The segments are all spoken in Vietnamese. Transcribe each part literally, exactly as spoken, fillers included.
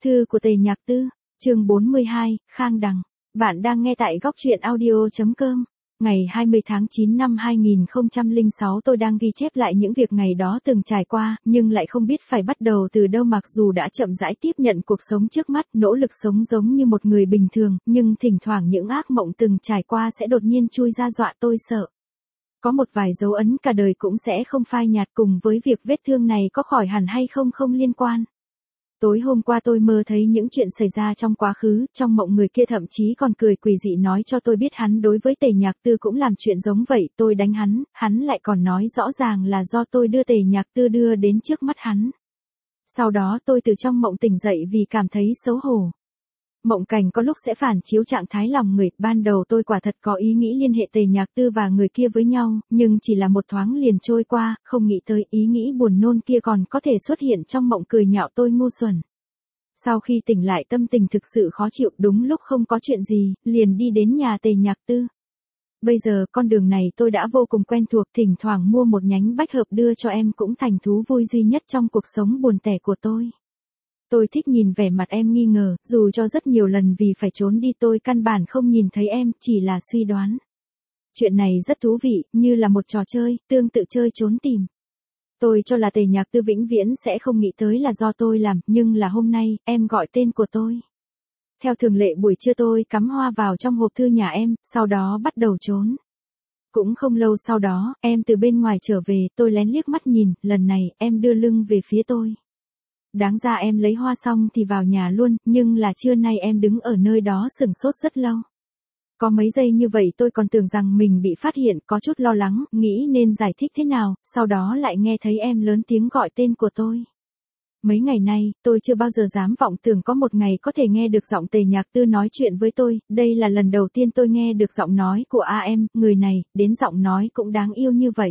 Thư của Tề Nhạc Tư, chương bốn mươi hai, Khang Đằng. Bạn đang nghe tại góc truyện audio chấm com. Ngày hai mươi tháng chín năm hai nghìn không trăm lẻ sáu tôi đang ghi chép lại những việc ngày đó từng trải qua, nhưng lại không biết phải bắt đầu từ đâu mặc dù đã chậm rãi tiếp nhận cuộc sống trước mắt, nỗ lực sống giống như một người bình thường, nhưng thỉnh thoảng những ác mộng từng trải qua sẽ đột nhiên chui ra dọa tôi sợ. Có một vài dấu ấn cả đời cũng sẽ không phai nhạt, cùng với việc vết thương này có khỏi hẳn hay không không liên quan. Tối hôm qua tôi mơ thấy những chuyện xảy ra trong quá khứ, trong mộng người kia thậm chí còn cười quỷ dị nói cho tôi biết hắn đối với Tề Nhạc Tư cũng làm chuyện giống vậy, tôi đánh hắn, hắn lại còn nói rõ ràng là do tôi đưa Tề Nhạc Tư đưa đến trước mắt hắn. Sau đó tôi từ trong mộng tỉnh dậy vì cảm thấy xấu hổ. Mộng cảnh có lúc sẽ phản chiếu trạng thái lòng người, ban đầu tôi quả thật có ý nghĩ liên hệ Tề Nhạc Tư và người kia với nhau, nhưng chỉ là một thoáng liền trôi qua, không nghĩ tới ý nghĩ buồn nôn kia còn có thể xuất hiện trong mộng cười nhạo tôi ngu xuẩn. Sau khi tỉnh lại tâm tình thực sự khó chịu, đúng lúc không có chuyện gì, liền đi đến nhà Tề Nhạc Tư. Bây giờ con đường này tôi đã vô cùng quen thuộc, thỉnh thoảng mua một nhánh bách hợp đưa cho em cũng thành thú vui duy nhất trong cuộc sống buồn tẻ của tôi. Tôi thích nhìn vẻ mặt em nghi ngờ, dù cho rất nhiều lần vì phải trốn đi tôi căn bản không nhìn thấy em, chỉ là suy đoán. Chuyện này rất thú vị, như là một trò chơi, tương tự chơi trốn tìm. Tôi cho là Tề Nhạc Tư vĩnh viễn sẽ không nghĩ tới là do tôi làm, nhưng là hôm nay, em gọi tên của tôi. Theo thường lệ buổi trưa tôi cắm hoa vào trong hộp thư nhà em, sau đó bắt đầu trốn. Cũng không lâu sau đó, em từ bên ngoài trở về, tôi lén liếc mắt nhìn, lần này, em đưa lưng về phía tôi. Đáng ra em lấy hoa xong thì vào nhà luôn, nhưng là trưa nay em đứng ở nơi đó sửng sốt rất lâu. Có mấy giây như vậy tôi còn tưởng rằng mình bị phát hiện, có chút lo lắng, nghĩ nên giải thích thế nào, sau đó lại nghe thấy em lớn tiếng gọi tên của tôi. Mấy ngày nay, tôi chưa bao giờ dám vọng tưởng có một ngày có thể nghe được giọng Tề Nhạc Tư nói chuyện với tôi, đây là lần đầu tiên tôi nghe được giọng nói của a em, người này, đến giọng nói cũng đáng yêu như vậy.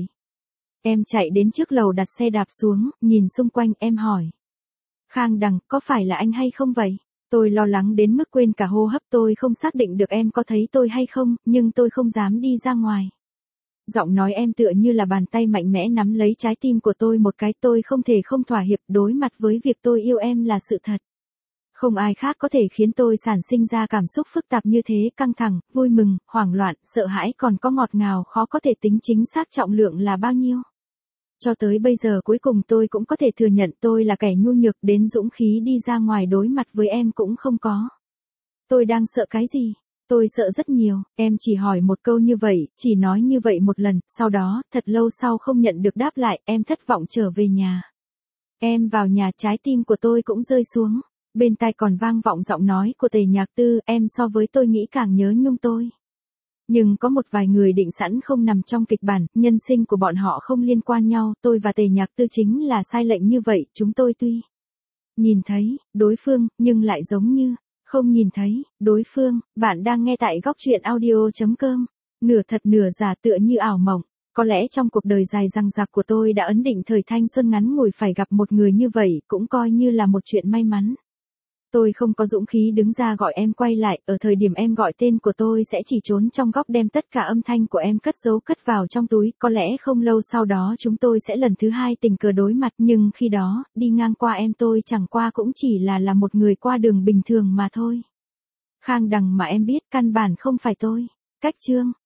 Em chạy đến trước lầu đặt xe đạp xuống, nhìn xung quanh, em hỏi. Khang Đằng, có phải là anh hay không vậy? Tôi lo lắng đến mức quên cả hô hấp, tôi không xác định được em có thấy tôi hay không, nhưng tôi không dám đi ra ngoài. Giọng nói em tựa như là bàn tay mạnh mẽ nắm lấy trái tim của tôi một cái, tôi không thể không thỏa hiệp, đối mặt với việc tôi yêu em là sự thật. Không ai khác có thể khiến tôi sản sinh ra cảm xúc phức tạp như thế, căng thẳng, vui mừng, hoảng loạn, sợ hãi, còn có ngọt ngào khó có thể tính chính xác trọng lượng là bao nhiêu. Cho tới bây giờ cuối cùng tôi cũng có thể thừa nhận tôi là kẻ nhu nhược, đến dũng khí đi ra ngoài đối mặt với em cũng không có. Tôi đang sợ cái gì? Tôi sợ rất nhiều, em chỉ hỏi một câu như vậy, chỉ nói như vậy một lần, sau đó, thật lâu sau không nhận được đáp lại, em thất vọng trở về nhà. Em vào nhà, trái tim của tôi cũng rơi xuống, bên tai còn vang vọng giọng nói của Tề Nhạc Tư, em so với tôi nghĩ càng nhớ nhung tôi. Nhưng có một vài người định sẵn không nằm trong kịch bản, nhân sinh của bọn họ không liên quan nhau, tôi và Tề Nhạc Tư chính là sai lệch như vậy, chúng tôi tuy nhìn thấy đối phương, nhưng lại giống như không nhìn thấy đối phương. Bạn đang nghe tại góc truyện audio chấm com, nửa thật nửa giả tựa như ảo mộng. Có lẽ trong cuộc đời dài dằng dặc của tôi đã ấn định thời thanh xuân ngắn ngủi phải gặp một người như vậy, cũng coi như là một chuyện may mắn. Tôi không có dũng khí đứng ra gọi em quay lại, ở thời điểm em gọi tên của tôi sẽ chỉ trốn trong góc đem tất cả âm thanh của em cất giấu cất vào trong túi, có lẽ không lâu sau đó chúng tôi sẽ lần thứ hai tình cờ đối mặt, nhưng khi đó, đi ngang qua em tôi chẳng qua cũng chỉ là là một người qua đường bình thường mà thôi. Khang Đằng mà em biết căn bản không phải tôi. Cách chương